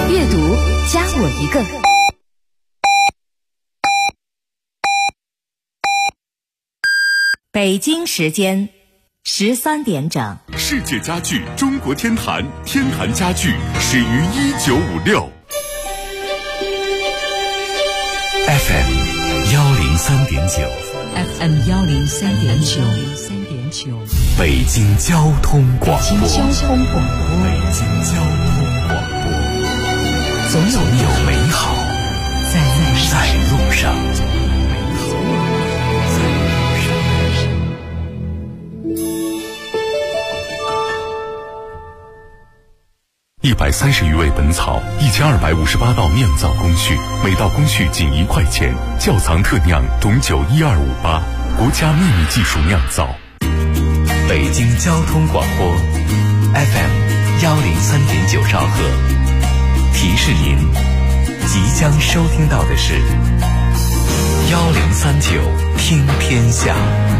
阅读加我一个。北京时间13点整。 世界家具中国天坛，天坛家具始于1956。FM 103.9，FM 103.9， 北京交通广播， 北京交通广播，总有美好在路上。 130余味本草，1258道酿造工序，每道工序仅1块钱。窖藏特酿董酒1258，国家秘密技术酿造。 北京交通广播 FM 103.9兆赫，提示您即将收听到的是1039听天下。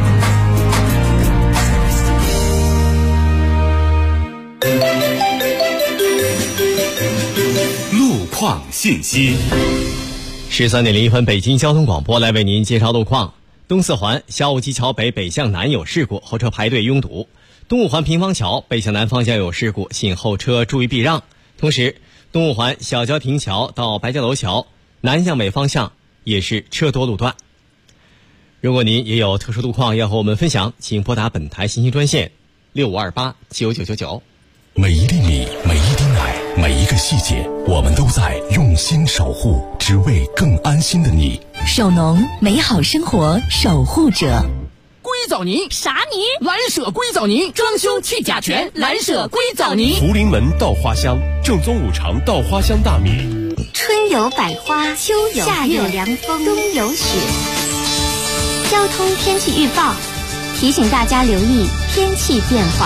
路况信息。 13点01分，北京交通广播来为您介绍路况。东四环小武基桥北北向南有事故，后车排队拥堵。东五环平房桥北向南方向有事故，请后车注意避让。同时，东五环小郊亭桥到白家楼桥南向北方向也是车多路段。如果您也有特殊路况要和我们分享，请拨打本台信息专线65289999。 每一粒米，每一滴奶，每一个细节，我们都在用心守护，只为更安心的你。 首农，美好生活守护者。 硅藻泥啥泥？ 蓝舍硅藻泥，装修去甲醛，蓝舍硅藻泥。 福临门稻花香，正宗五常稻花香大米。 春有百花，秋有夏有凉风，冬有雪。交通天气预报提醒大家留意天气变化。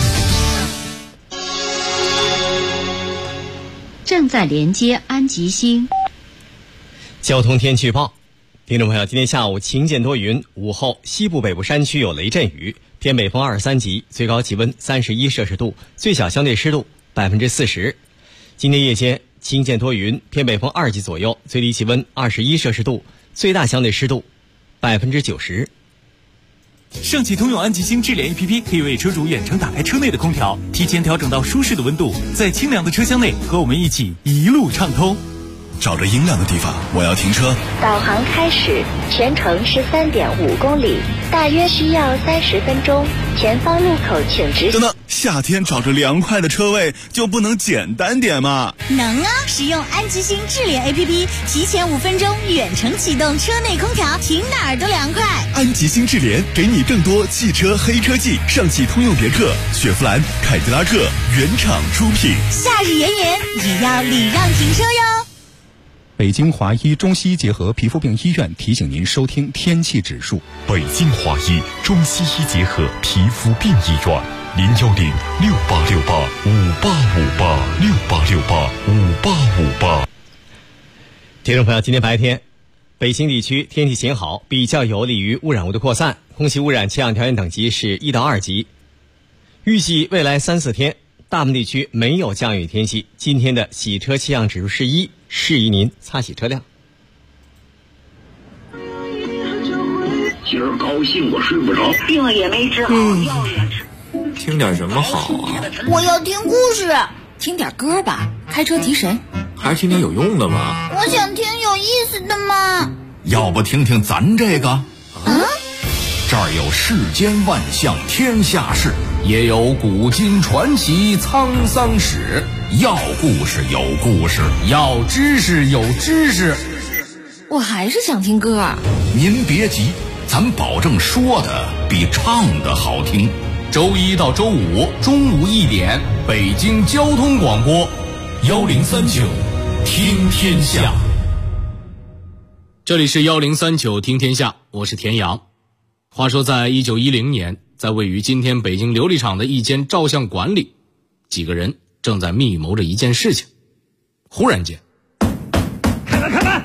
正在连接安吉星。 交通天气预报，听众朋友，今天下午晴间多云，午后西部北部山区有雷阵雨，偏北风23级，最高气温31摄氏度，最小相对湿度40%。今天夜间晴间多云，偏北风2级左右，最低气温21摄氏度，最大相对湿度90%。 上汽通用安吉星智联 APP 可以为车主远程打开车内的空调，提前调整到舒适的温度，在清凉的车厢内和我们一起一路畅通。 找着阴凉的地方，我要停车。 导航开始，全程13.5公里，大约需要30分钟。前方路口请直行。 等等，夏天找着凉快的车位就不能简单点吗？ 能啊！使用安吉星智联 APP， 提前5分钟远程启动车内空调，停哪儿都凉快。 安吉星智联给你更多汽车黑科技，上汽通用别克、雪佛兰、凯迪拉克原厂出品。 夏日炎炎也要礼让停车哟。 北京华医中西医结合皮肤病医院提醒您收听天气指数。 北京华医中西医结合皮肤病医院，0106868585858，68685858。 听众朋友，今天白天北京地区天气晴好，比较有利于污染物的扩散，空气污染气象条件等级是1到2级。预计未来3-4天大部分地区没有降雨天气，今天的洗车气象指数是1，适宜您擦洗车辆。 今儿高兴我睡不着，病了也没治好，药也吃。 听点什么好啊？ 我要听故事。 听点歌吧，开车提神。 还是听点有用的吧。 我想听有意思的嘛。 要不听听咱这个？这儿有世间万象天下事，也有古今传奇沧桑史。要故事有故事，要知识有知识。 我还是想听歌。 您别急，咱保证说的比唱的好听。周1到周5中午1点，北京交通广播1039听天下。 这里是1039听天下，我是田阳。话说在1910年，在位于今天北京琉璃厂的一间照相馆里，几个人正在密谋着一件事情。忽然间， 开门开门！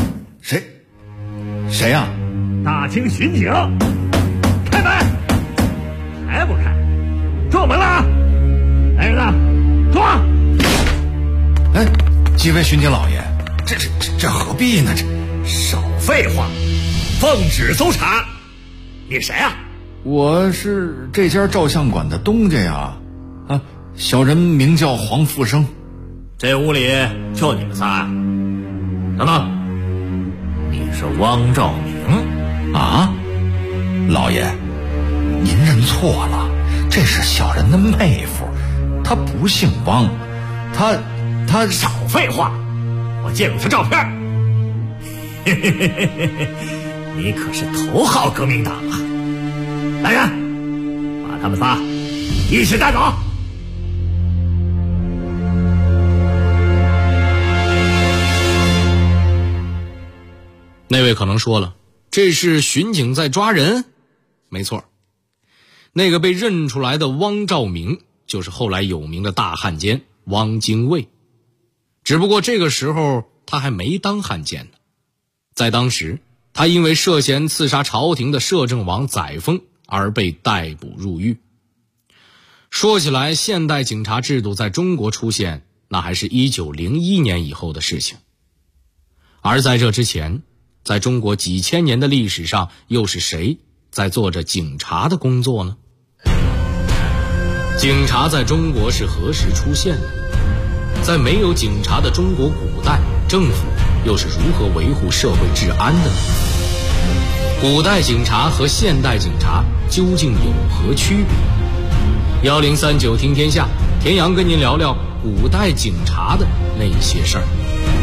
谁呀？ 大清巡警！开门！还不开？撞门了啊！来人呐，撞！ 哎， 几位巡警老爷，这何必呢？ 少废话，奉旨搜查。你谁啊？ 我是这家照相馆的东家呀，小人名叫黄复生。 这屋里就你们仨啊？等等，你是汪兆明啊？老爷，您认错了，这是小人的妹夫，他不姓汪，他少废话，我见过他照片。你可是头号革命党啊！来人，把他们仨一起带走。 那位可能说了，这是巡警在抓人？没错，那个被认出来的汪兆明就是后来有名的大汉奸汪精卫。只不过这个时候他还没当汉奸呢，在当时他因为涉嫌刺杀朝廷的摄政王载沣而被逮捕入狱。说起来，现代警察制度在中国出现，那还是1901年以后的事情。而在这之前，在中国几千年的历史上，又是谁在做着警察的工作呢？警察在中国是何时出现的？在没有警察的中国古代，政府又是如何维护社会治安的呢？古代警察和现代警察究竟有何区别？1039听天下，田阳跟您聊聊古代警察的那些事儿。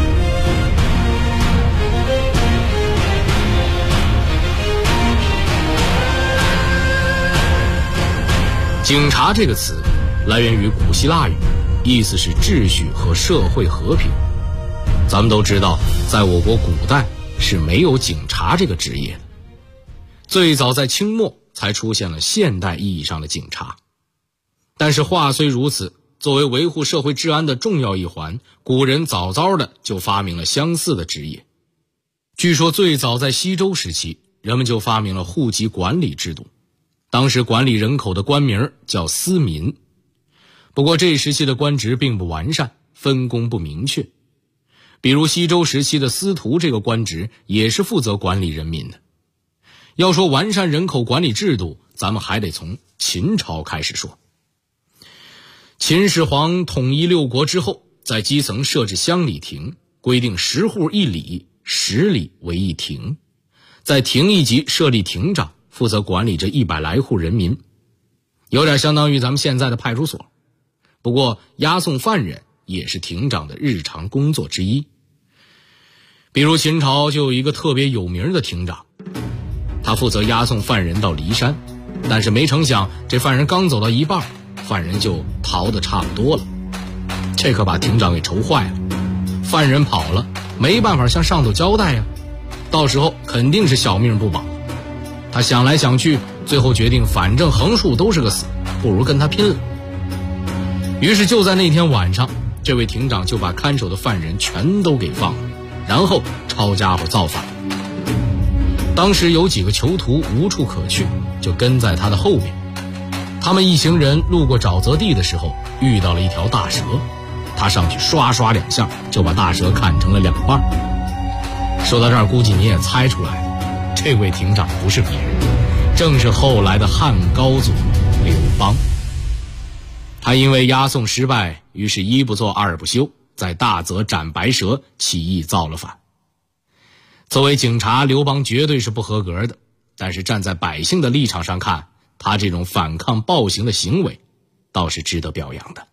警察这个词来源于古希腊语，意思是秩序和社会和平。咱们都知道，在我国古代是没有警察这个职业的，最早在清末才出现了现代意义上的警察。但是话虽如此，作为维护社会治安的重要一环，古人早早的就发明了相似的职业。据说最早在西周时期，人们就发明了户籍管理制度，当时管理人口的官名叫司民。不过这时期的官职并不完善，分工不明确。比如西周时期的司徒这个官职也是负责管理人民的。要说完善人口管理制度，咱们还得从秦朝开始说。秦始皇统一六国之后，在基层设置乡里亭，规定10户1里，10里为一亭，在亭一级设立亭长，负责管理这100来户人民，有点相当于咱们现在的派出所。不过押送犯人也是亭长的日常工作之一。比如秦朝就有一个特别有名的亭长，他负责押送犯人到骊山，但是没成想这犯人刚走到一半，犯人就逃得差不多了，这可把亭长给愁坏了。犯人跑了，没办法向上头交代呀，到时候肯定是小命不保。他想来想去，最后决定反正横竖都是个死，不如跟他拼了。于是就在那天晚上，这位亭长就把看守的犯人全都给放了，然后抄家伙造反。当时有几个囚徒无处可去，就跟在他的后面。他们一行人路过沼泽地的时候，遇到了一条大蛇，他上去刷刷2下就把大蛇砍成了2半。说到这儿，估计你也猜出来了，这位亭长不是别人，正是后来的汉高祖刘邦。他因为押送失败，于是一不做二不休，在大泽斩白蛇，起义造了反。作为警察，刘邦绝对是不合格的，但是站在百姓的立场上看，他这种反抗暴行的行为倒是值得表扬的。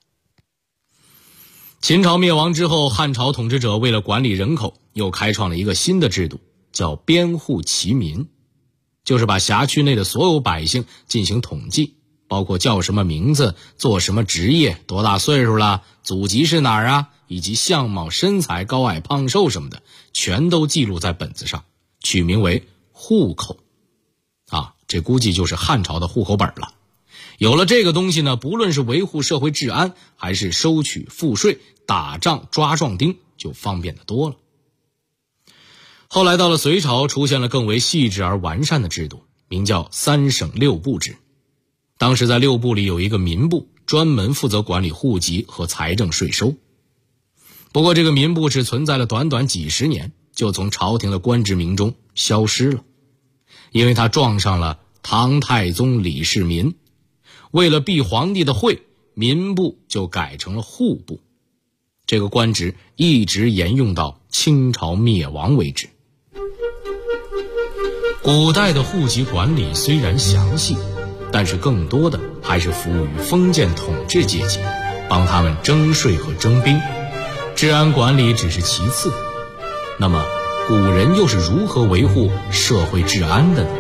秦朝灭亡之后，汉朝统治者为了管理人口，又开创了一个新的制度，叫编户齐民，就是把辖区内的所有百姓进行统计，包括叫什么名字，做什么职业，多大岁数了，祖籍是哪儿啊，以及相貌身材高矮胖瘦什么的，全都记录在本子上，取名为户口啊，这估计就是汉朝的户口本了。有了这个东西呢，不论是维护社会治安，还是收取赋税、打仗抓壮丁，就方便得多了。后来到了隋朝，出现了更为细致而完善的制度，名叫3省6部制。当时在6部里有一个民部，专门负责管理户籍和财政税收。 不过这个民部只存在了短短几十年，就从朝廷的官职名中消失了，因为他撞上了唐太宗李世民，为了避皇帝的讳，民部就改成了户部。这个官职一直沿用到清朝灭亡为止。古代的户籍管理虽然详细，但是更多的还是服务于封建统治阶级，帮他们征税和征兵，治安管理只是其次。那么古人又是如何维护社会治安的呢？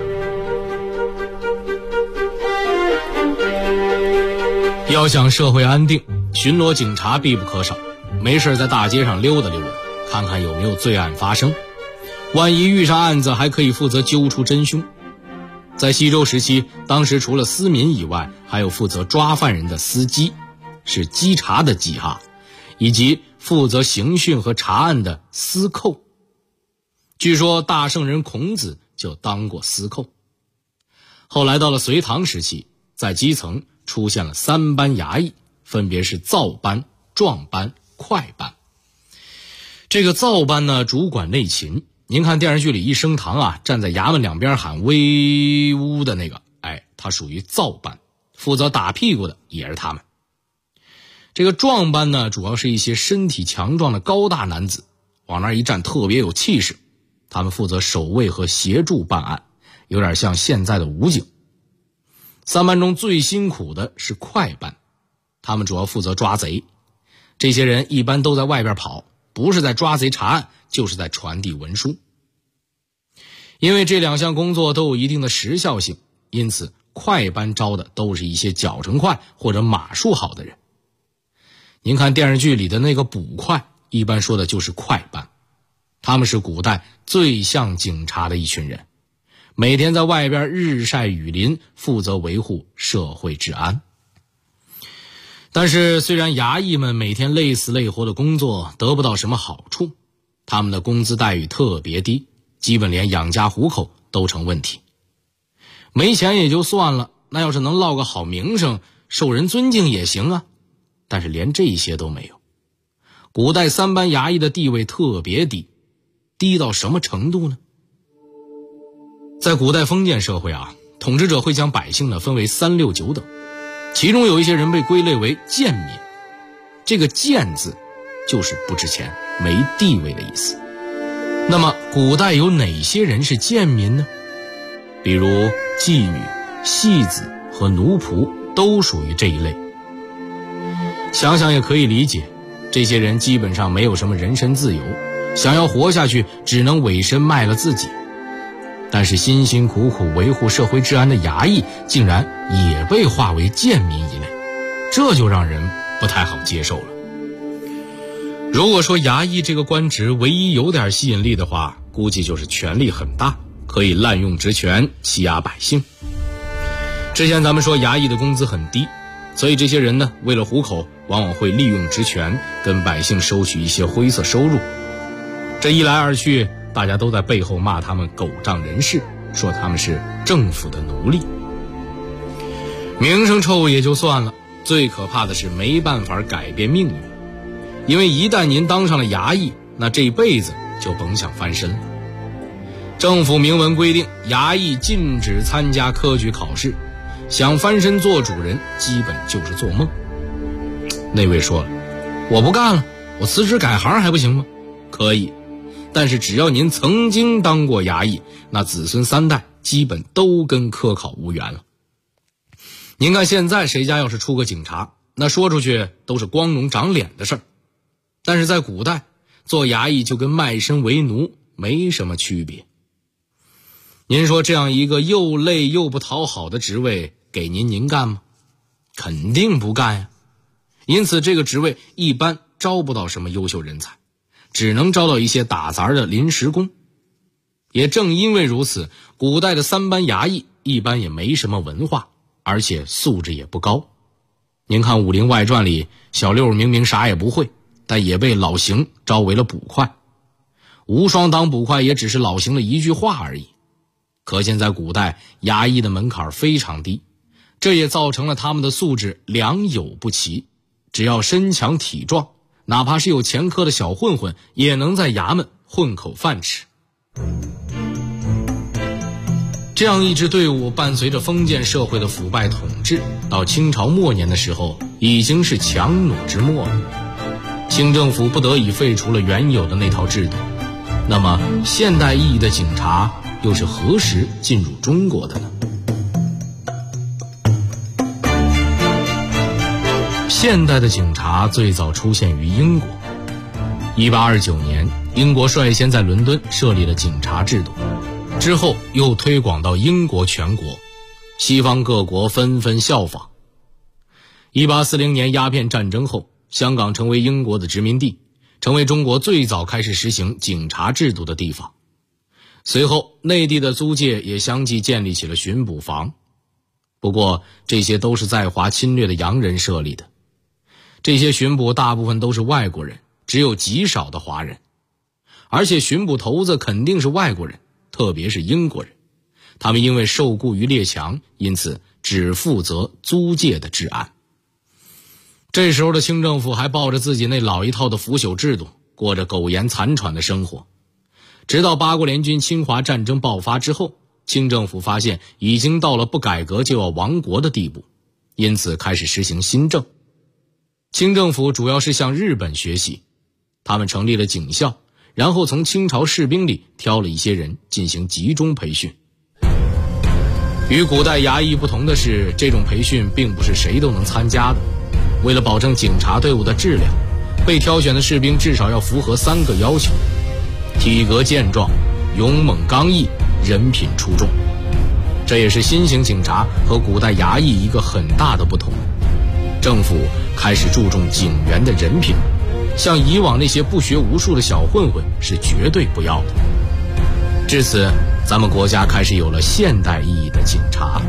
要想社会安定，巡逻警察必不可少，没事在大街上溜达溜达，看看有没有罪案发生，万一遇上案子还可以负责揪出真凶。在西周时期，当时除了司民以外，还有负责抓犯人的司机，是稽查的稽哈，以及负责刑讯和查案的司寇。据说大圣人孔子就当过司寇。后来到了隋唐时期，在基层出现了3班衙役，分别是造班、壮班、快班。这个造班呢，主管内勤。您看电视剧里一升堂啊，站在衙门两边喊威武的那个，他属于造班，负责打屁股的也是他们。这个壮班呢，主要是一些身体强壮的高大男子，往那儿一站特别有气势，他们负责守卫和协助办案，有点像现在的武警。3班中最辛苦的是快班，他们主要负责抓贼。这些人一般都在外边跑，不是在抓贼查案，就是在传递文书。因为这2项工作都有一定的时效性，因此快班招的都是一些脚程快或者马术好的人。您看电视剧里的那个捕快，一般说的就是快班，他们是古代最像警察的一群人，每天在外边日晒雨淋，负责维护社会治安。但是虽然衙役们每天累死累活的工作得不到什么好处，他们的工资待遇特别低，基本连养家糊口都成问题。没钱也就算了，那要是能落个好名声，受人尊敬也行啊。但是连这些都没有。古代3班衙役的地位特别低，低到什么程度呢？在古代封建社会啊，统治者会将百姓呢分为3、6、9等，其中有一些人被归类为贱民。这个贱字就是不值钱、没地位的意思。那么古代有哪些人是贱民呢？比如妓女、戏子和奴仆都属于这一类。想想也可以理解，这些人基本上没有什么人身自由，想要活下去只能委身卖了自己。但是辛辛苦苦维护社会治安的衙役竟然也被划为贱民一类，这就让人不太好接受了。如果说衙役这个官职唯一有点吸引力的话，估计就是权力很大，可以滥用职权欺压百姓。之前咱们说衙役的工资很低，所以这些人呢，为了糊口，往往会利用职权跟百姓收取一些灰色收入。这一来二去，大家都在背后骂他们狗仗人势，说他们是政府的奴隶。名声臭也就算了，最可怕的是没办法改变命运。因为一旦您当上了衙役，那这辈子就甭想翻身了。政府明文规定，衙役禁止参加科举考试，想翻身做主人基本就是做梦。那位说了，我不干了，我辞职改行还不行吗？可以，但是只要您曾经当过衙役，那子孙3代基本都跟科考无缘了。您看现在谁家要是出个警察，那说出去都是光荣长脸的事儿，但是在古代做衙役就跟卖身为奴没什么区别。您说这样一个又累又不讨好的职位给您干吗？肯定不干呀。因此这个职位一般招不到什么优秀人才，只能招到一些打杂的临时工。也正因为如此，古代的3班衙役一般也没什么文化，而且素质也不高。您看《武林外传》里，小六明明啥也不会，但也被老邢招为了捕快。无双当捕快也只是老邢的一句话而已。可见在古代，衙役的门槛非常低，这也造成了他们的素质良莠不齐。只要身强体壮， 哪怕是有前科的小混混也能在衙门混口饭吃。这样一支队伍伴随着封建社会的腐败统治，到清朝末年的时候已经是强弩之末了。清政府不得已废除了原有的那套制度。那么现代意义的警察又是何时进入中国的呢？现代的警察最早出现于英国。1829年，英国率先在伦敦设立了警察制度，之后又推广到英国全国，西方各国纷纷效仿。1840年鸦片战争后，香港成为英国的殖民地，成为中国最早开始实行警察制度的地方。随后，内地的租界也相继建立起了巡捕房。不过，这些都是在华侵略的洋人设立的。这些巡捕大部分都是外国人，只有极少的华人。而且巡捕头子肯定是外国人，特别是英国人。他们因为受雇于列强，因此只负责租界的治安。这时候的清政府还抱着自己那老一套的腐朽制度，过着苟延残喘的生活。直到八国联军侵华战争爆发之后，清政府发现已经到了不改革就要亡国的地步，因此开始实行新政。清政府主要是向日本学习，他们成立了警校，然后从清朝士兵里挑了一些人进行集中培训。与古代衙役不同的是，这种培训并不是谁都能参加的。为了保证警察队伍的质量，被挑选的士兵至少要符合3个要求：体格健壮、勇猛刚毅、人品出众。这也是新型警察和古代衙役一个很大的不同。政府开始注重警员的人品，像以往那些不学无术的小混混是绝对不要的。至此，咱们国家开始有了现代意义的警察。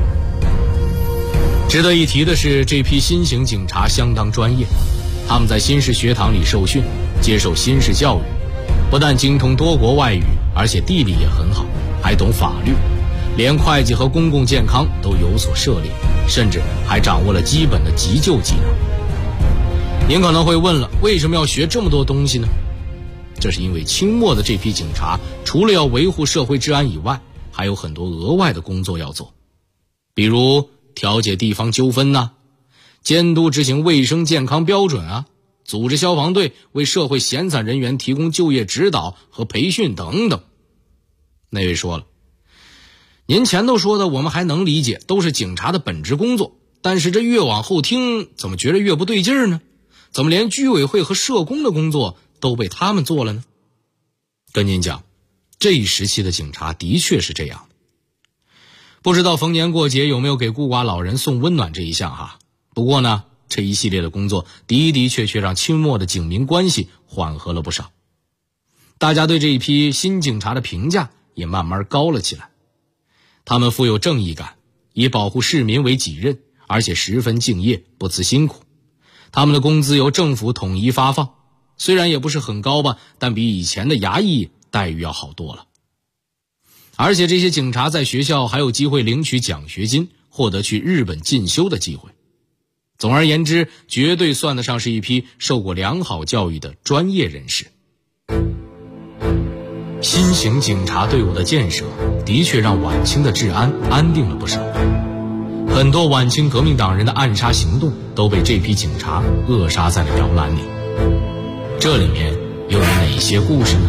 值得一提的是，这批新型警察相当专业，他们在新式学堂里受训，接受新式教育，不但精通多国外语，而且地理也很好，还懂法律，连会计和公共健康都有所涉猎，甚至还掌握了基本的急救技能。您可能会问了，为什么要学这么多东西呢？这是因为清末的这批警察除了要维护社会治安以外，还有很多额外的工作要做，比如调解地方纠纷啊，监督执行卫生健康标准啊，组织消防队为社会闲散人员提供就业指导和培训等等。那位说了，您前头说的我们还能理解，都是警察的本职工作，但是这越往后听，怎么觉得越不对劲儿呢？怎么连居委会和社工的工作都被他们做了呢？跟您讲，这一时期的警察的确是这样的。不知道逢年过节有没有给孤寡老人送温暖这一项哈？不过呢，这一系列的工作的确让清末的警民关系缓和了不少。大家对这一批新警察的评价也慢慢高了起来。他们富有正义感，以保护市民为己任，而且十分敬业，不辞辛苦。他们的工资由政府统一发放，虽然也不是很高吧，但比以前的衙役待遇要好多了。而且这些警察在学校还有机会领取奖学金，获得去日本进修的机会。总而言之，绝对算得上是一批受过良好教育的专业人士。新型警察队伍的建设的确让晚清的治安安定了不少，很多晚清革命党人的暗杀行动都被这批警察扼杀在了摇篮里。这里面又有哪些故事呢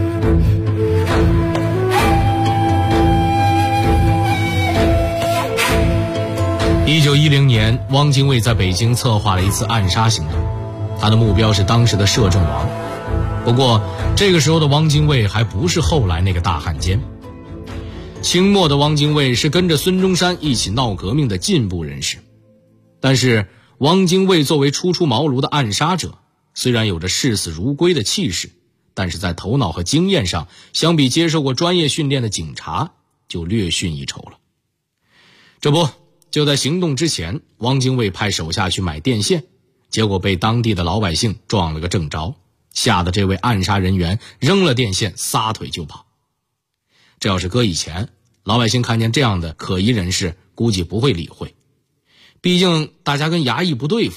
？1910年，汪精卫在北京策划了一次暗杀行动，他的目标是当时的摄政王。不过这个时候的汪精卫还不是后来那个大汉奸。清末的汪精卫是跟着孙中山一起闹革命的进步人士，但是汪精卫作为初出茅庐的暗杀者，虽然有着视死如归的气势，但是在头脑和经验上，相比接受过专业训练的警察就略逊一筹了。这不，就在行动之前，汪精卫派手下去买电线，结果被当地的老百姓撞了个正着，吓得这位暗杀人员扔了电线，撒腿就跑。这要是搁以前，老百姓看见这样的可疑人士，估计不会理会，毕竟大家跟衙役不对付，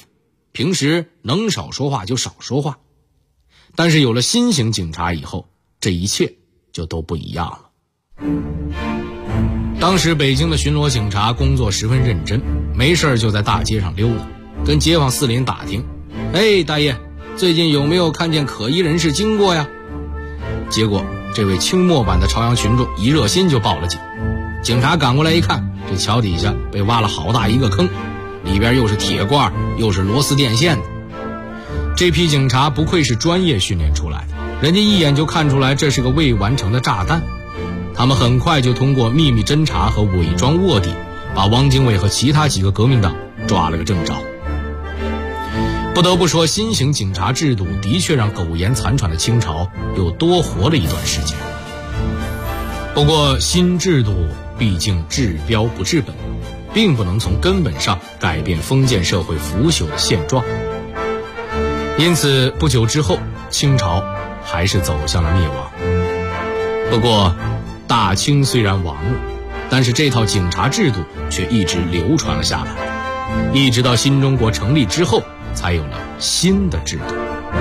平时能少说话就少说话。但是有了新型警察以后，这一切就都不一样了。当时北京的巡逻警察工作十分认真，没事就在大街上溜达，跟街坊四邻打听，大爷，最近有没有看见可疑人士经过呀？结果这位清末版的朝阳群众一热心就报了警。警察赶过来一看，这桥底下被挖了好大一个坑，里边又是铁罐又是螺丝电线的。这批警察不愧是专业训练出来的，人家一眼就看出来这是个未完成的炸弹。他们很快就通过秘密侦查和伪装卧底，把汪精卫和其他几个革命党抓了个正着。不得不说，新型警察制度的确让苟延残喘的清朝又多活了一段时间。不过新制度毕竟治标不治本，并不能从根本上改变封建社会腐朽的现状。因此不久之后，清朝还是走向了灭亡。不过大清虽然亡了，但是这套警察制度却一直流传了下来，一直到新中国成立之后，才有了新的制度。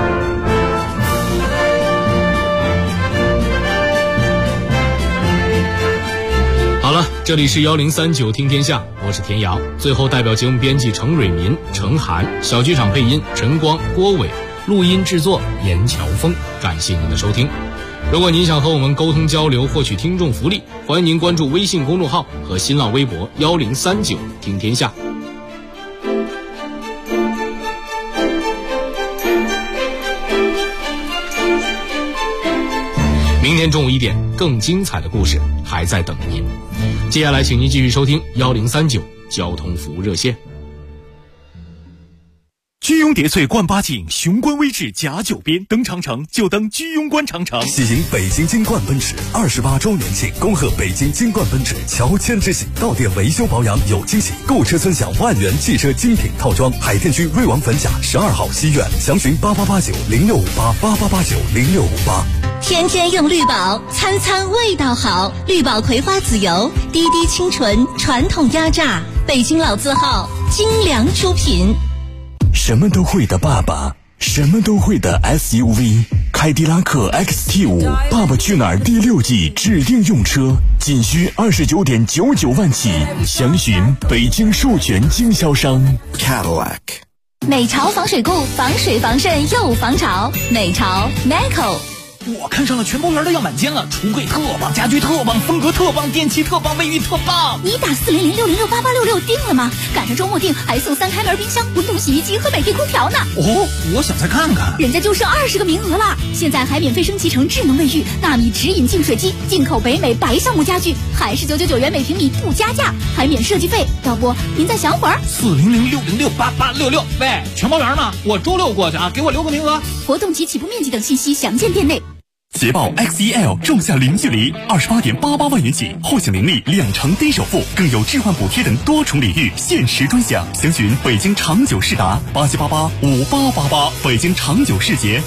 好了，这里是1039听天下，我是田阳。最后代表节目编辑程蕊民、程涵，小剧场配音陈光、郭伟，录音制作严乔峰。感谢您的收听。如果您想和我们沟通交流，获取听众福利，欢迎您关注微信公众号和新浪微博1039听天下。明天中午1点，更精彩的故事还在等您。接下来请您继续收听1039交通服务热线。 居庸叠翠冠八景，雄关威志甲9边，登长城就登居庸关长城。 喜迎北京金冠奔驰28周年庆，恭贺北京金冠奔驰乔迁之喜，到店维修保养有惊喜，购车尊享万元汽车精品套装。海淀区瑞王粉甲12号西苑，详询8889065888890658。 天天用绿宝，餐餐味道好。绿宝葵花籽油，滴滴清纯，传统压榨，北京老字号，精良出品。 什么都会的爸爸，什么都会的 SUV， 凯迪拉克 XT5 爸爸去哪儿第6季指定用车，仅需29.99万起，详询北京授权经销商 Cadillac。 美潮防水固，防水防渗又防潮，美潮 Meco。 我看上了全包园的样板间了，橱柜特棒，家具特棒，风格特棒，电器特棒，卫浴特棒。 你打400-606-8866定了吗？赶上周末定还送3开门冰箱、滚筒洗衣机和美的空调呢。 哦，我想再看看。 人家就剩20个名额了，现在还免费升级成智能卫浴、纳米直饮净水机，进口北美白橡木家具，还是999元每平米不加价，还免设计费。要不您再想会儿 ？400-606-8866。喂，全包园吗？我周6过去啊，给我留个名额。 活动及起步面积等信息详见店内。 捷豹 XEL 仲夏零距离，28.88万元起，后享年利2成低首付，更有置换补贴等多重礼遇，限时专享。详询北京长久世达87885888，北京长久世捷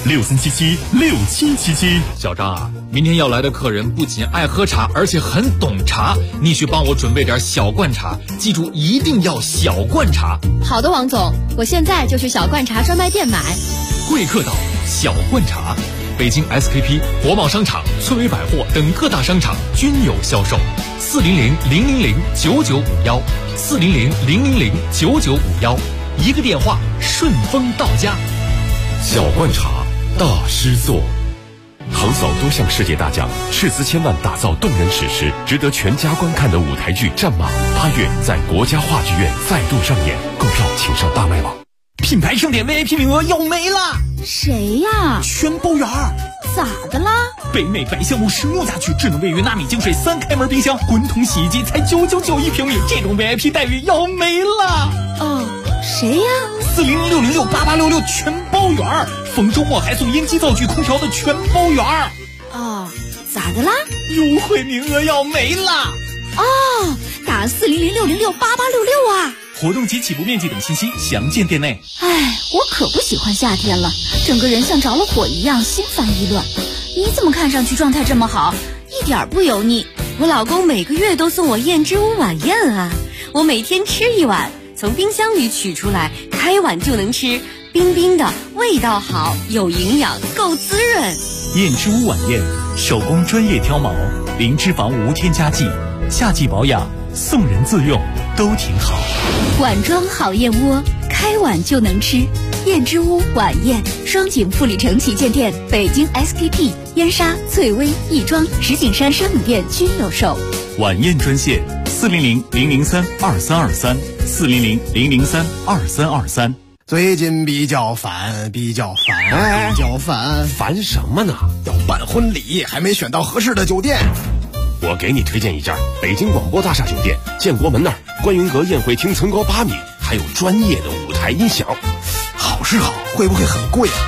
63776777。 小张啊，明天要来的客人不仅爱喝茶，而且很懂茶，你去帮我准备点小罐茶，记住一定要小罐茶。 好的，王总，我现在就去小罐茶专卖店买。 贵客岛小罐茶，北京 SKP、国贸商场、村委百货等各大商场均有销售。400-000-9951，400-000-9951，一个电话顺丰到家。 小罐茶大师作，横扫多项世界大奖，斥资千万打造动人史诗，值得全家观看的舞台剧《战马》8月在国家话剧院再度上演，购票请上大麦网。 品牌盛典 VIP 名额要没了。 谁呀？ 全包园。 咋的啦？ 北美白橡木实木家具，智能卫浴，纳米净水，3开门冰箱，滚筒洗衣机才999一平米，这种 VIP 待遇要没了。 哦，谁呀 ？400-606-8866全包园，逢周末还送烟机、灶具、空调的全包园。 哦，咋的啦？ 优惠名额要没了。 哦，打400-606-8866啊。 活动及起步面积等信息详见店内。 哎，我可不喜欢夏天了，整个人像着了火一样，心烦意乱。你怎么看上去状态这么好，一点不油腻？ 我老公每个月都送我燕之屋晚宴啊，我每天吃1碗，从冰箱里取出来， 开碗就能吃，冰冰的，味道好，有营养，够滋润。 燕之屋晚宴，手工专业挑毛，零脂肪无添加剂，夏季保养，送人自用都挺好。 碗装好燕窝，开碗就能吃。燕之屋晚宴，双井富力城旗舰店、北京 SKP、燕莎、翠微、亦庄、石景山生米店均有售。 晚宴专线400-003-2323，400-003-2323。 最近比较烦， 烦什么呢？ 要办婚礼，还没选到合适的酒店。 我给你推荐一家北京广播大厦酒店，建国门那儿，观云阁宴会厅层高8米，还有专业的舞台音响。 好是好，会不会很贵啊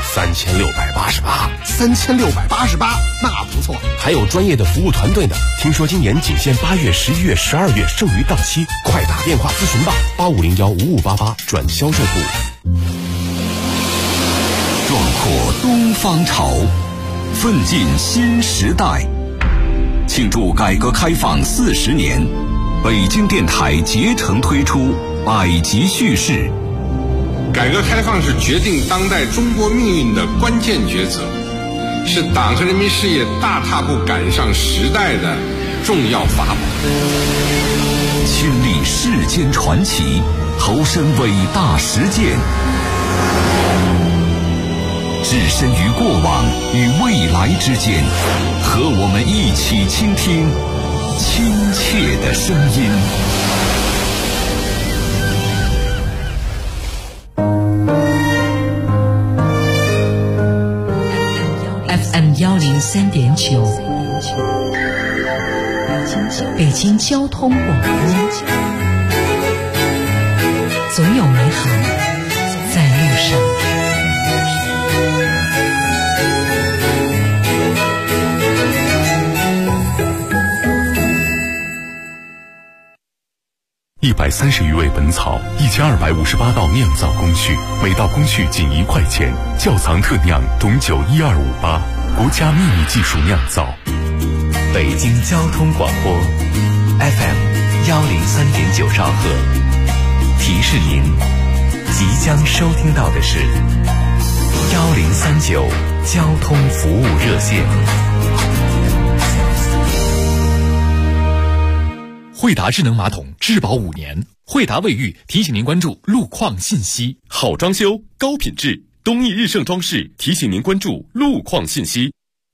？3688，那不错。 还有专业的服务团队呢。听说今年仅限8月、11月、12月剩余到期，快打电话咨询吧，85015588转销售部。 壮阔东方潮，奋进新时代。庆祝改革开放40年，北京电台竭诚推出百集叙事。 改革开放是决定当代中国命运的关键抉择，是党和人民事业大踏步赶上时代的重要法宝。 亲历世间传奇，投身伟大实践，置身于过往与未来之间，和我们一起倾听亲切的声音。 FM103.9，北京交通广播，总有美好在路上。 130余味本草，1258道酿造工序，每道工序仅1块钱。窖藏特酿董酒12588，国家秘密技术酿造。 北京交通广播 FM103.9兆赫，提示您即将收听到的是1039交通服务热线。 惠达智能马桶质保5年，惠达卫浴提醒您关注路况信息。 好装修，高品质，东义日盛装饰提醒您关注路况信息。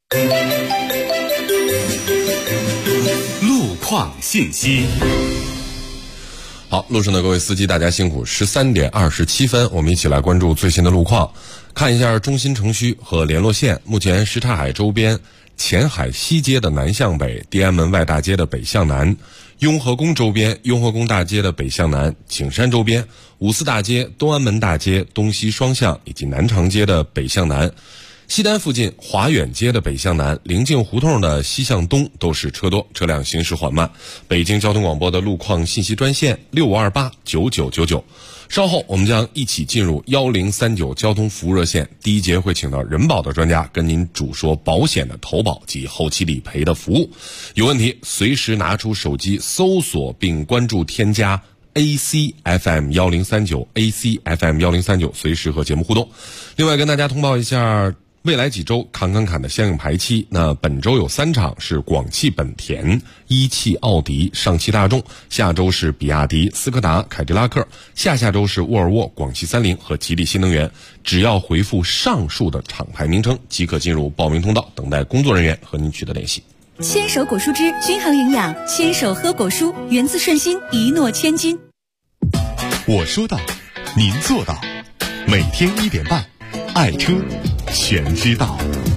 路况信息。 好，路上的各位司机，大家辛苦。13点27分，我们一起来关注最新的路况。看一下中心城区和联络线，目前什刹海周边前海西街的南向北，地安门外大街的北向南，雍和宫周边雍和宫大街的北向南，景山周边五四大街、东安门大街东西双向以及南长街的北向南，西单附近华远街的北向南，临近胡同的西向东都是车多，车辆行驶缓慢。北京交通广播的路况信息专线65289999。稍后我们将一起进入1039交通服务热线，第一节会请到人保的专家跟您主说保险的投保及后期理赔的服务。有问题随时拿出手机搜索并关注添加 ACFM1039 ACFM1039，随时和节目互动。另外跟大家通报一下未来几周侃的相应排期，那本周有3场是广汽本田、一汽奥迪、上汽大众，下周是比亚迪、斯柯达、凯迪拉克，下周是沃尔沃、广汽三菱和吉利新能源。只要回复上述的厂牌名称即可进入报名通道，等待工作人员和您取得联系。 牵手果蔬汁均衡营养，牵手喝果蔬，源自顺心，一诺千金。 我说到，您做到。每天1点半，爱车全知道。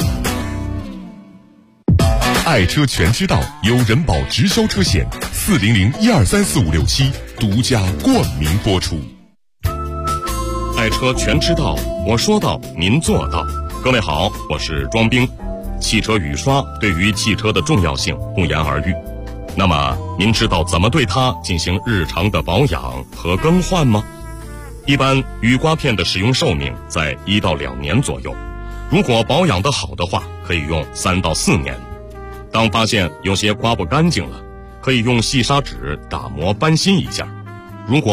爱车全知道由人保直销车险400-1234567独家冠名播出。 爱车全知道，我说到，您做到。各位好，我是庄兵。汽车雨刷对于汽车的重要性不言而喻，那么您知道怎么对它进行日常的保养和更换吗？一般雨刮片的使用寿命在1到2年左右，如果保养得好的话，可以用3到4年。当发现有些刮不干净了，可以用细砂纸打磨翻新一下。如果